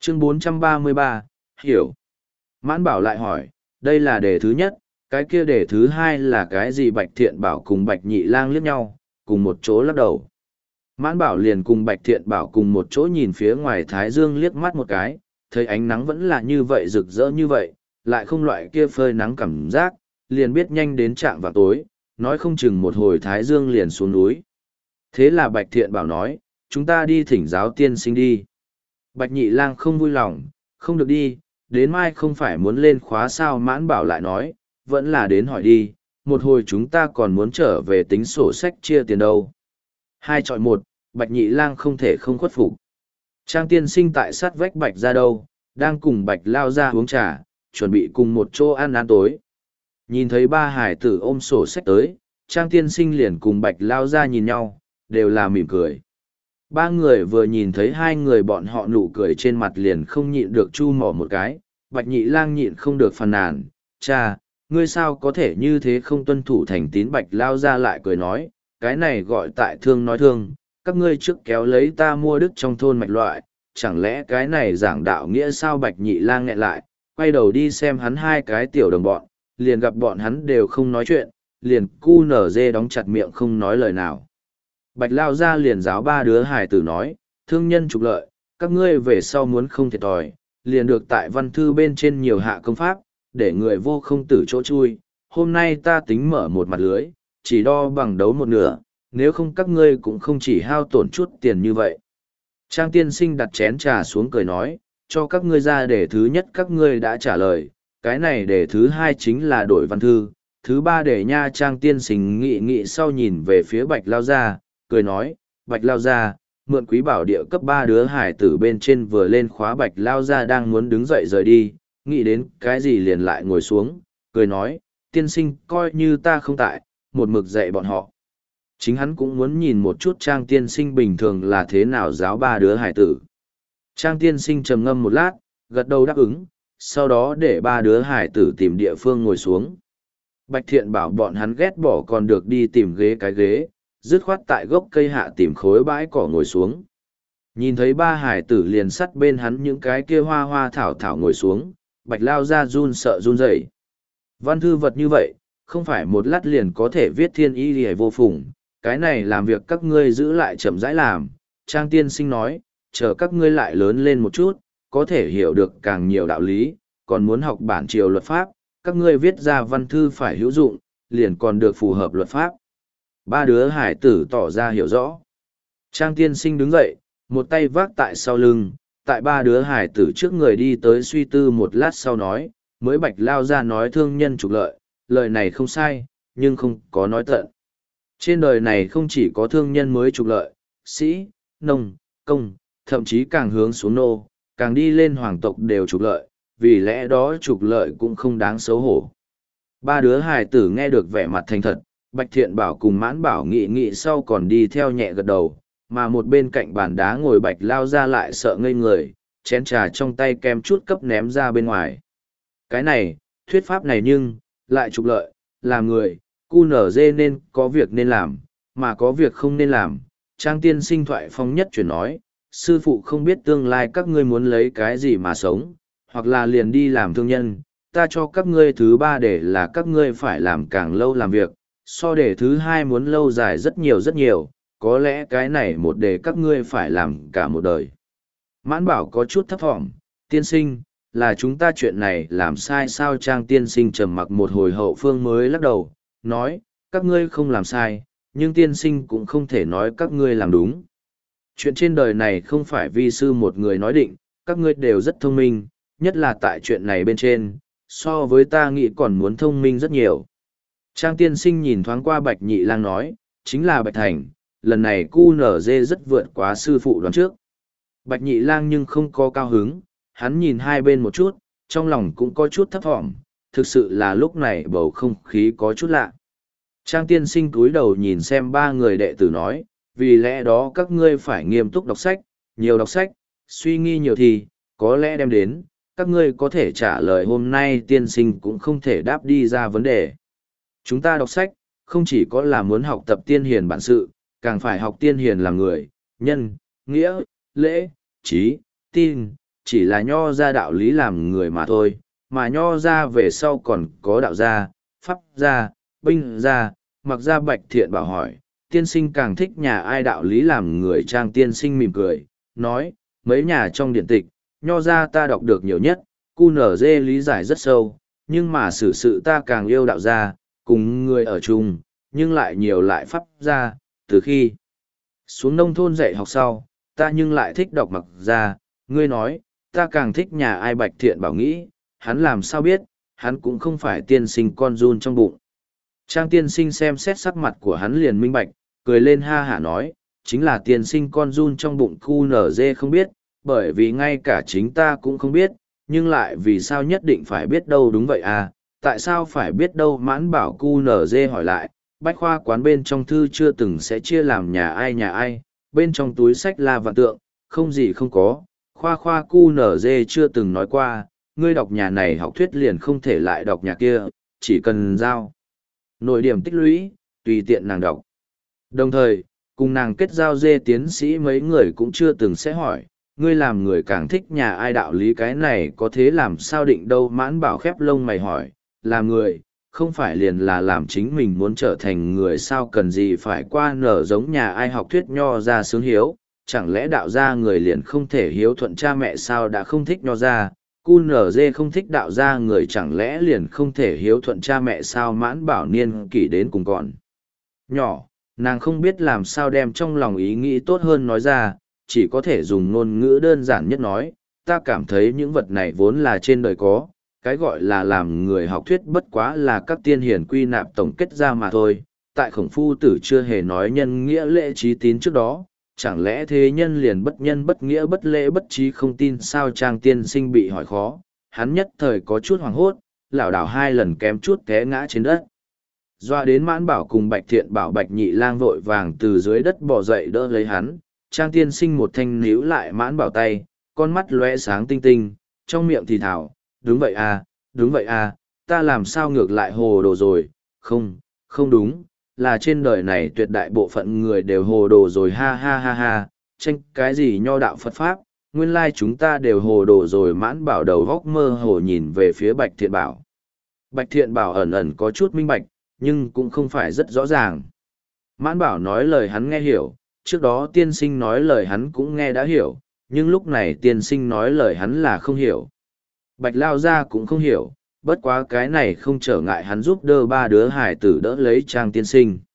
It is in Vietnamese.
Chương 433, hiểu. Mãn Bảo lại hỏi, đây là đề thứ nhất, cái kia đề thứ hai là cái gì? Bạch Thiện Bảo cùng Bạch Nhị Lang liếc nhau, cùng một chỗ lắc đầu. Mãn Bảo liền cùng Bạch Thiện Bảo cùng một chỗ nhìn phía ngoài Thái Dương liếc mắt một cái, thấy ánh nắng vẫn là như vậy rực rỡ như vậy, lại không loại kia phơi nắng cảm giác, liền biết nhanh đến trạm vào tối, nói không chừng một hồi Thái Dương liền xuống núi. Thế là Bạch Thiện Bảo nói, chúng ta đi thỉnh giáo tiên sinh đi. Bạch Nhị Lang không vui lòng, không được đi, đến mai không phải muốn lên khóa sao? Mãn Bảo lại nói, vẫn là đến hỏi đi, một hồi chúng ta còn muốn trở về tính sổ sách chia tiền đâu. Hai chọi một, Bạch Nhị Lang không thể không khuất phục. Trang tiên sinh tại sát vách Bạch ra đâu, đang cùng Bạch lao ra uống trà, chuẩn bị cùng một chỗ ăn tối. Nhìn thấy ba hải tử ôm sổ sách tới, Trang tiên sinh liền cùng Bạch lao ra nhìn nhau, đều là mỉm cười. Ba người vừa nhìn thấy hai người bọn họ nụ cười trên mặt liền không nhịn được chu mỏ một cái. Bạch Nhị Lang nhịn không được phàn nàn, cha, ngươi sao có thể như thế không tuân thủ thành tín? Bạch lao ra lại cười nói, cái này gọi tại thương nói thương, các ngươi trước kéo lấy ta mua đức trong thôn mạch loại, chẳng lẽ cái này giảng đạo nghĩa sao? Bạch Nhị Lang nghẹn lại, quay đầu đi xem hắn hai cái tiểu đồng bọn, liền gặp bọn hắn đều không nói chuyện, liền cu nở dê đóng chặt miệng không nói lời nào. Bạch lao ra liền giáo ba đứa hài tử nói, thương nhân trục lợi, các ngươi về sau muốn không thiệt thòi, liền được tại văn thư bên trên nhiều hạ công pháp, để người vô không tử chỗ chui. Hôm nay ta tính mở một mặt lưới, chỉ đo bằng đấu một nửa, nếu không các ngươi cũng không chỉ hao tổn chút tiền như vậy. Trang tiên sinh đặt chén trà xuống cười nói, cho các ngươi ra đề thứ nhất các ngươi đã trả lời, cái này đề thứ hai chính là đổi văn thư, thứ ba đề nha. Trang tiên sinh nghị nghị sau nhìn về phía Bạch lao ra, cười nói, Bạch lao ra, mượn quý bảo địa cấp ba đứa hải tử bên trên vừa lên khóa. Bạch lao ra đang muốn đứng dậy rời đi, nghĩ đến cái gì liền lại ngồi xuống, cười nói, tiên sinh coi như ta không tại, một mực dạy bọn họ. Chính hắn cũng muốn nhìn một chút Trang tiên sinh bình thường là thế nào giáo ba đứa hải tử. Trang tiên sinh trầm ngâm một lát, gật đầu đáp ứng, sau đó để ba đứa hải tử tìm địa phương ngồi xuống. Bạch Thiện Bảo bọn hắn ghét bỏ còn được đi tìm cái ghế, dứt khoát tại gốc cây hạ tìm khối bãi cỏ ngồi xuống. Nhìn thấy ba hải tử liền sắt bên hắn những cái kia hoa hoa thảo thảo ngồi xuống, Bạch lao ra run sợ run rẩy. Văn thư vật như vậy, không phải một lát liền có thể viết thiên y lìa vô phùng, cái này làm việc các ngươi giữ lại chậm rãi làm. Trang tiên sinh nói, chờ các ngươi lại lớn lên một chút, có thể hiểu được càng nhiều đạo lý, còn muốn học bản triều luật pháp, các ngươi viết ra văn thư phải hữu dụng, liền còn được phù hợp luật pháp. Ba đứa hải tử tỏ ra hiểu rõ. Trang tiên sinh đứng dậy, một tay vác tại sau lưng, tại ba đứa hải tử trước người đi tới suy tư một lát sau nói, mới Bạch lao ra nói thương nhân trục lợi, lời này không sai, nhưng không có nói tận. Trên đời này không chỉ có thương nhân mới trục lợi, sĩ, nông, công, thậm chí càng hướng xuống nô, càng đi lên hoàng tộc đều trục lợi, vì lẽ đó trục lợi cũng không đáng xấu hổ. Ba đứa hài tử nghe được vẻ mặt thành thật, Bạch Thiện Bảo cùng Mãn Bảo nghị nghị sau còn đi theo nhẹ gật đầu, mà một bên cạnh bàn đá ngồi Bạch lao ra lại sợ ngây người, chén trà trong tay kem chút cấp ném ra bên ngoài. Cái này, thuyết pháp này nhưng, lại trục lợi, làm người, cu nở dê nên có việc nên làm, mà có việc không nên làm. Trang tiên sinh thoại phong nhất chuyển nói, sư phụ không biết tương lai các ngươi muốn lấy cái gì mà sống, hoặc là liền đi làm thương nhân, ta cho các ngươi thứ ba để là các ngươi phải làm càng lâu làm việc, so để thứ hai muốn lâu dài rất nhiều, có lẽ cái này một đề các ngươi phải làm cả một đời. Mãn Bảo có chút thấp thỏm, tiên sinh, là chúng ta chuyện này làm sai sao? Trang tiên sinh trầm mặc một hồi hậu phương mới lắc đầu, nói, các ngươi không làm sai, nhưng tiên sinh cũng không thể nói các ngươi làm đúng. Chuyện trên đời này không phải vi sư một người nói định, các ngươi đều rất thông minh, nhất là tại chuyện này bên trên, so với ta nghĩ còn muốn thông minh rất nhiều. Trang tiên sinh nhìn thoáng qua Bạch Nhị Lang nói, chính là Bạch Thành, lần này QNZ rất vượt quá sư phụ đoán trước. Bạch Nhị Lang nhưng không có cao hứng, hắn nhìn hai bên một chút, trong lòng cũng có chút thấp thỏm, thực sự là lúc này bầu không khí có chút lạ. Trang tiên sinh cúi đầu nhìn xem ba người đệ tử nói, vì lẽ đó các ngươi phải nghiêm túc đọc sách, nhiều đọc sách, suy nghĩ nhiều thì, có lẽ đem đến, các ngươi có thể trả lời hôm nay tiên sinh cũng không thể đáp đi ra vấn đề. Chúng ta đọc sách, không chỉ có là muốn học tập tiên hiền bản sự, càng phải học tiên hiền làm người, nhân, nghĩa, lễ, trí, tin, chỉ là nho ra đạo lý làm người mà thôi, mà nho ra về sau còn có đạo gia, pháp gia, binh gia, mặc gia. Bạch Thiện Bảo hỏi, tiên sinh càng thích nhà ai đạo lý làm người? Trang tiên sinh mỉm cười, nói, mấy nhà trong điện tịch, nho ra ta đọc được nhiều nhất, QNZ lý giải rất sâu, nhưng mà xử sự ta càng yêu đạo gia, cùng người ở chung, nhưng lại nhiều lại pháp gia. Từ khi xuống nông thôn dạy học sau, ta nhưng lại thích đọc mặc gia. Ngươi nói, ta càng thích nhà ai? Bạch Thiện Bảo nghĩ, hắn làm sao biết, hắn cũng không phải tiên sinh con run trong bụng. Trang tiên sinh xem xét sắc mặt của hắn liền minh bạch, cười lên ha hả nói, chính là tiên sinh con run trong bụng QNZ không biết, bởi vì ngay cả chính ta cũng không biết, nhưng lại vì sao nhất định phải biết đâu? Đúng vậy à, tại sao phải biết đâu? Mãn Bảo. QNZ hỏi lại, bách khoa quán bên trong thư chưa từng sẽ chia làm nhà ai, bên trong túi sách là vạn tượng, không gì không có. Khoa QNZ chưa từng nói qua, ngươi đọc nhà này học thuyết liền không thể lại đọc nhà kia, chỉ cần giao nội điểm tích lũy, tùy tiện nàng đọc. Đồng thời, cùng nàng kết giao dê tiến sĩ mấy người cũng chưa từng sẽ hỏi, ngươi làm người càng thích nhà ai đạo lý? Cái này có thế làm sao định đâu? Mãn Bảo khép lông mày hỏi, làm người, không phải liền là làm chính mình muốn trở thành người sao? Cần gì phải qua nở giống nhà ai học thuyết nho ra sướng hiếu? Chẳng lẽ đạo gia người liền không thể hiếu thuận cha mẹ sao? Đã không thích nho ra, QNZ không thích đạo gia người, chẳng lẽ liền không thể hiếu thuận cha mẹ sao? Mãn Bảo niên kỷ đến cùng còn nhỏ, nàng không biết làm sao đem trong lòng ý nghĩ tốt hơn nói ra, chỉ có thể dùng ngôn ngữ đơn giản nhất nói, ta cảm thấy những vật này vốn là trên đời có, cái gọi là làm người học thuyết bất quá là các tiên hiền quy nạp tổng kết ra mà thôi. Tại Khổng Phu Tử chưa hề nói nhân nghĩa lễ trí tín trước đó, chẳng lẽ thế nhân liền bất nhân bất nghĩa bất lễ bất trí không tin sao? Trang tiên sinh bị hỏi khó, hắn nhất thời có chút hoảng hốt, lảo đảo 2 lần kém chút té ngã trên đất. Doa đến Mãn Bảo cùng Bạch Thiện Bảo Bạch Nhị Lang vội vàng từ dưới đất bò dậy đỡ lấy hắn. Trang tiên sinh một thanh níu lại Mãn Bảo tay, con mắt lóe sáng tinh tinh, trong miệng thì thảo, đúng vậy à, ta làm sao ngược lại hồ đồ rồi? Không đúng, là trên đời này tuyệt đại bộ phận người đều hồ đồ rồi, ha ha ha ha, tranh cái gì nho đạo Phật Pháp, nguyên lai chúng ta đều hồ đồ rồi. Mãn Bảo đầu góc mơ hồ nhìn về phía Bạch Thiện Bảo. Bạch Thiện Bảo ẩn ẩn có chút minh bạch, nhưng cũng không phải rất rõ ràng. Mãn Bảo nói lời hắn nghe hiểu, trước đó tiên sinh nói lời hắn cũng nghe đã hiểu, nhưng lúc này tiên sinh nói lời hắn là không hiểu. Bạch Lao Gia cũng không hiểu, bất quá cái này không trở ngại hắn giúp đỡ 3 đứa hải tử đỡ lấy Trang tiên sinh.